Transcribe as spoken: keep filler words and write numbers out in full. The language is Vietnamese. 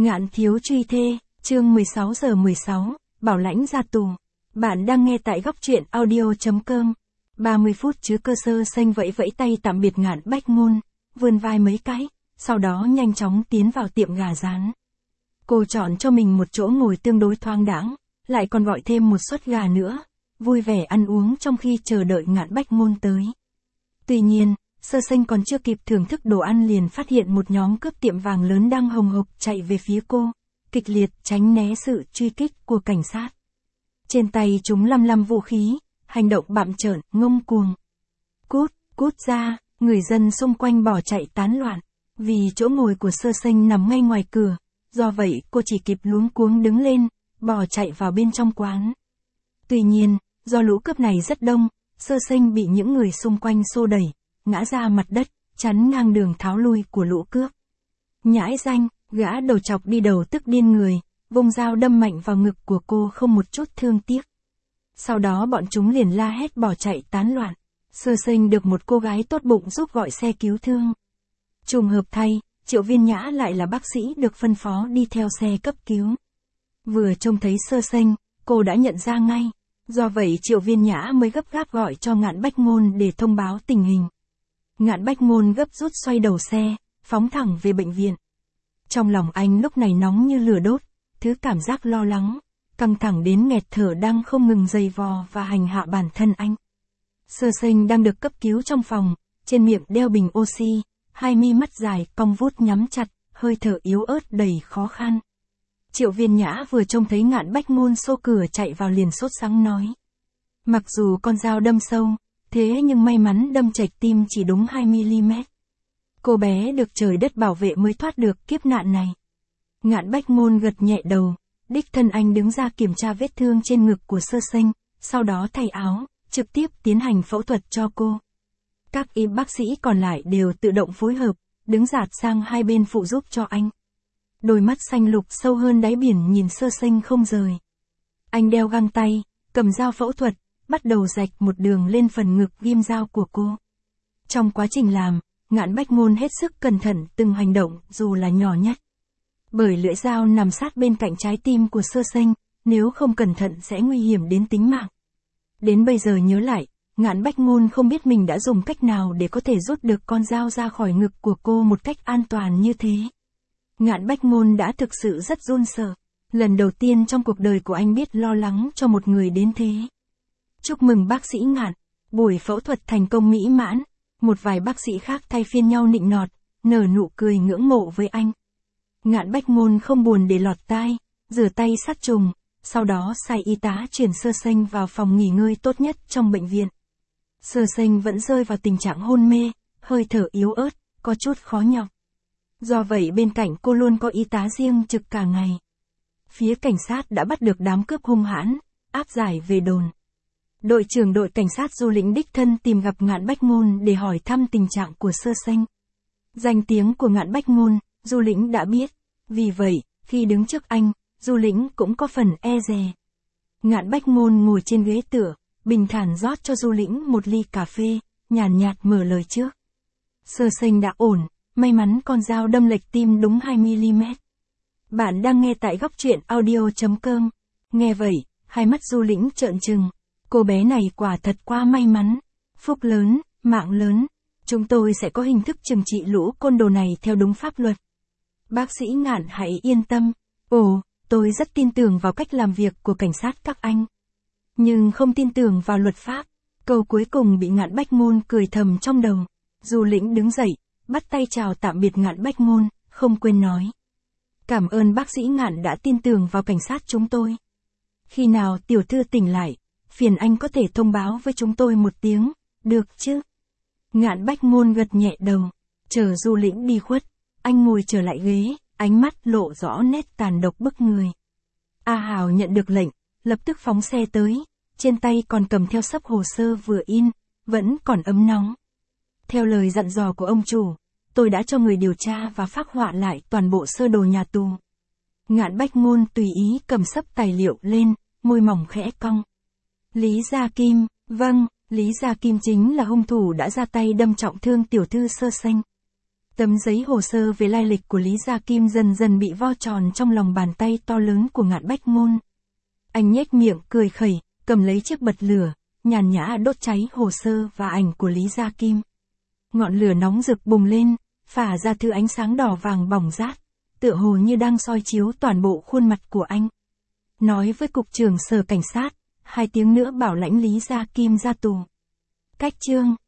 Ngạn thiếu truy thê, chương mười sáu giờ mười sáu, bảo lãnh ra tù. Bạn đang nghe tại góc truyện audio.com. ba mươi phút chứa cơ sơ xanh vẫy vẫy tay tạm biệt Ngạn Bách Ngôn, vươn vai mấy cái, sau đó nhanh chóng tiến vào tiệm gà rán. Cô chọn cho mình một chỗ ngồi tương đối thoáng đãng, lại còn gọi thêm một suất gà nữa, vui vẻ ăn uống trong khi chờ đợi Ngạn Bách Ngôn tới. Tuy nhiên, Sơ Xanh còn chưa kịp thưởng thức đồ ăn liền phát hiện một nhóm cướp tiệm vàng lớn đang hồng hộc chạy về phía cô, kịch liệt tránh né sự truy kích của cảnh sát. Trên tay chúng lăm lăm vũ khí, hành động bặm trợn, ngông cuồng. Cút, cút ra, người dân xung quanh bỏ chạy tán loạn, vì chỗ ngồi của Sơ Xanh nằm ngay ngoài cửa, do vậy cô chỉ kịp luống cuống đứng lên, bỏ chạy vào bên trong quán. Tuy nhiên, do lũ cướp này rất đông, Sơ Xanh bị những người xung quanh xô đẩy, ngã ra mặt đất, chắn ngang đường tháo lui của lũ cướp. Nhãi danh, gã đầu chọc đi đầu tức điên người, vung dao đâm mạnh vào ngực của cô không một chút thương tiếc. Sau đó bọn chúng liền la hét bỏ chạy tán loạn. Sơ Xanh được một cô gái tốt bụng giúp gọi xe cứu thương. Trùng hợp thay, Triệu Viên Nhã lại là bác sĩ được phân phó đi theo xe cấp cứu. Vừa trông thấy Sơ Xanh, cô đã nhận ra ngay. Do vậy Triệu Viên Nhã mới gấp gáp gọi cho Ngạn Bách Ngôn để thông báo tình hình. Ngạn Bách Ngôn gấp rút xoay đầu xe, phóng thẳng về bệnh viện. Trong lòng anh lúc này nóng như lửa đốt, thứ cảm giác lo lắng, căng thẳng đến nghẹt thở đang không ngừng giày vò và hành hạ bản thân anh. Sơ Xanh đang được cấp cứu trong phòng, trên miệng đeo bình oxy, hai mi mắt dài cong vút nhắm chặt, hơi thở yếu ớt đầy khó khăn. Triệu Viên Nhã vừa trông thấy Ngạn Bách Ngôn xô cửa chạy vào liền sốt sắng nói. Mặc dù con dao đâm sâu, thế nhưng may mắn đâm chệch tim chỉ đúng hai mi li mét. Cô bé được trời đất bảo vệ mới thoát được kiếp nạn này. Ngạn Bách Ngôn gật nhẹ đầu, đích thân anh đứng ra kiểm tra vết thương trên ngực của Sơ Xanh, sau đó thay áo, trực tiếp tiến hành phẫu thuật cho cô. Các y bác sĩ còn lại đều tự động phối hợp, đứng dạt sang hai bên phụ giúp cho anh. Đôi mắt xanh lục sâu hơn đáy biển nhìn Sơ Xanh không rời. Anh đeo găng tay, cầm dao phẫu thuật, bắt đầu rạch một đường lên phần ngực ghim dao của cô. Trong quá trình làm, Ngạn Bách Ngôn hết sức cẩn thận từng hành động dù là nhỏ nhất. Bởi lưỡi dao nằm sát bên cạnh trái tim của Sơ Xanh, nếu không cẩn thận sẽ nguy hiểm đến tính mạng. Đến bây giờ nhớ lại, Ngạn Bách Ngôn không biết mình đã dùng cách nào để có thể rút được con dao ra khỏi ngực của cô một cách an toàn như thế. Ngạn Bách Ngôn đã thực sự rất run sợ. Lần đầu tiên trong cuộc đời của anh biết lo lắng cho một người đến thế. Chúc mừng bác sĩ Ngạn, buổi phẫu thuật thành công mỹ mãn. Một vài bác sĩ khác thay phiên nhau nịnh nọt, nở nụ cười ngưỡng mộ với anh. Ngạn Bách Ngôn không buồn để lọt tai, rửa tay sát trùng, sau đó sai y tá chuyển Sơ Xanh vào phòng nghỉ ngơi tốt nhất trong bệnh viện. Sơ Xanh vẫn rơi vào tình trạng hôn mê, hơi thở yếu ớt, có chút khó nhọc. Do vậy bên cạnh cô luôn có y tá riêng trực cả ngày. Phía cảnh sát đã bắt được đám cướp hung hãn, áp giải về đồn. Đội trưởng đội cảnh sát Du Lĩnh đích thân tìm gặp Ngạn Bách Ngôn để hỏi thăm tình trạng của Sơ Xanh. Danh tiếng của Ngạn Bách Ngôn, Du Lĩnh đã biết, vì vậy, khi đứng trước anh, Du Lĩnh cũng có phần e dè. Ngạn Bách Ngôn ngồi trên ghế tựa, bình thản rót cho Du Lĩnh một ly cà phê, nhàn nhạt mở lời trước. Sơ Xanh đã ổn, may mắn con dao đâm lệch tim đúng hai mi li mét. Bạn đang nghe tại góc truyện audio.com. Nghe vậy, hai mắt Du Lĩnh trợn trừng. Cô bé này quả thật quá may mắn. Phúc lớn, mạng lớn. Chúng tôi sẽ có hình thức trừng trị lũ côn đồ này theo đúng pháp luật. Bác sĩ Ngạn hãy yên tâm. Ồ, tôi rất tin tưởng vào cách làm việc của cảnh sát các anh. Nhưng không tin tưởng vào luật pháp. Câu cuối cùng bị Ngạn Bách Ngôn cười thầm trong đầu. Du Lĩnh đứng dậy, bắt tay chào tạm biệt Ngạn Bách Ngôn, không quên nói. Cảm ơn bác sĩ Ngạn đã tin tưởng vào cảnh sát chúng tôi. Khi nào tiểu thư tỉnh lại, phiền anh có thể thông báo với chúng tôi một tiếng, được chứ? Ngạn Bách Ngôn gật nhẹ đầu, chờ Du Lĩnh đi khuất, anh ngồi trở lại ghế, ánh mắt lộ rõ nét tàn độc bức người. A Hào nhận được lệnh, lập tức phóng xe tới, trên tay còn cầm theo xấp hồ sơ vừa in, vẫn còn ấm nóng. Theo lời dặn dò của ông chủ, tôi đã cho người điều tra và phác họa lại toàn bộ sơ đồ nhà tù. Ngạn Bách Ngôn tùy ý cầm xấp tài liệu lên, môi mỏng khẽ cong. Lý Gia Kim, vâng, Lý Gia Kim chính là hung thủ đã ra tay đâm trọng thương tiểu thư Sơ Xanh. Tấm giấy hồ sơ về lai lịch của Lý Gia Kim dần dần bị vo tròn trong lòng bàn tay to lớn của Ngạn Bách Ngôn. Anh nhếch miệng cười khẩy, cầm lấy chiếc bật lửa, nhàn nhã đốt cháy hồ sơ và ảnh của Lý Gia Kim. Ngọn lửa nóng rực bùng lên, phả ra thứ ánh sáng đỏ vàng bỏng rát, tựa hồ như đang soi chiếu toàn bộ khuôn mặt của anh. Nói với cục trưởng sở cảnh sát, hai tiếng nữa bảo lãnh Lý Gia Kim ra tù. Cách chương